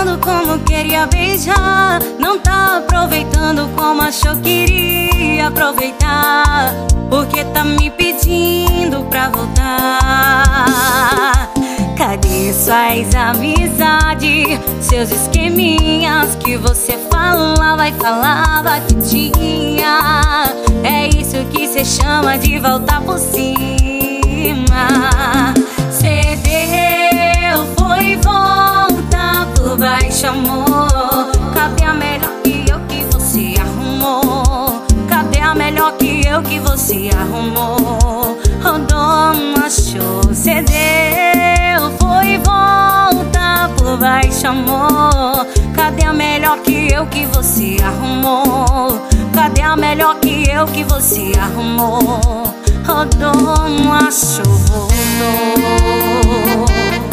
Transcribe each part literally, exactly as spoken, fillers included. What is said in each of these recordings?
beijando como queria beijar, não tá aproveitando como achou que iria aproveitar, porque tá me pedindo pra voltar. Cadê suas amizades, seus esqueminhas que você falava e falava que tinha? É isso que cê chama de voltar por cima. Cê deu, foi volta por baixo, amor. Cadê a melhor que eu que você arrumou? Cadê a melhor que eu que você arrumou? Rodou, achou, cê deu, foi volta por baixo, amor. Cadê a melhor que eu que você arrumou? Cadê a melhor que eu que você arrumou? Rodou, achou, voltou.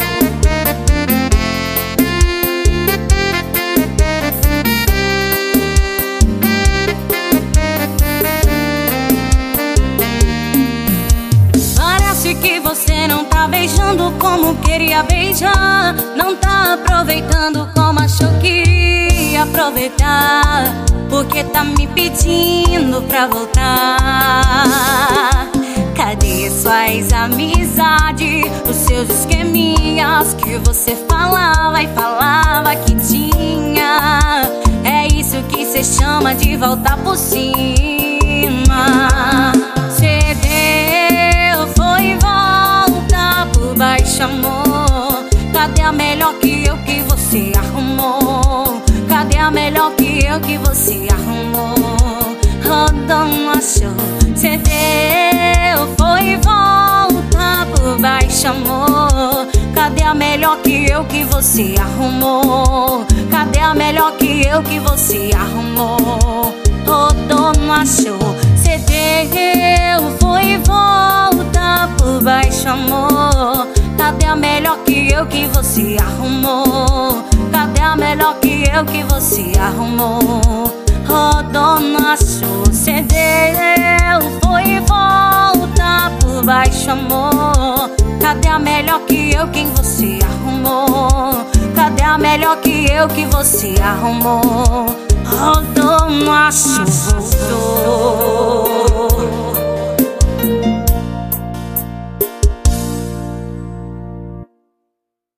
Que você não tá beijando como queria beijar, não tá aproveitando como achou que iria aproveitar, porque tá me pedindo pra voltar. Cadê suas amizades, os seus esqueminhas que você falava e falava que tinha? É isso que cê chama de voltar por cima. Cê deu, foi volta por baixo, amor. Cadê a melhor que eu que você arrumou? Cadê a melhor que eu que você arrumou? Rodou, achou, cê deu, foi volta por baixo, amor. Cadê a melhor que eu que você arrumou? Cadê a melhor que eu que você arrumou? Rodou, achou, cê deu, foi volta por baixo, amor. Cadê a melhor que eu que você arrumou? Cadê a melhor que eu que você arrumou? Rodou, achou, cê deu, foi volta por baixo, amor. Cadê a melhor que eu que você arrumou? Cadê a melhor que eu que você arrumou? Rodou, achou, voltou.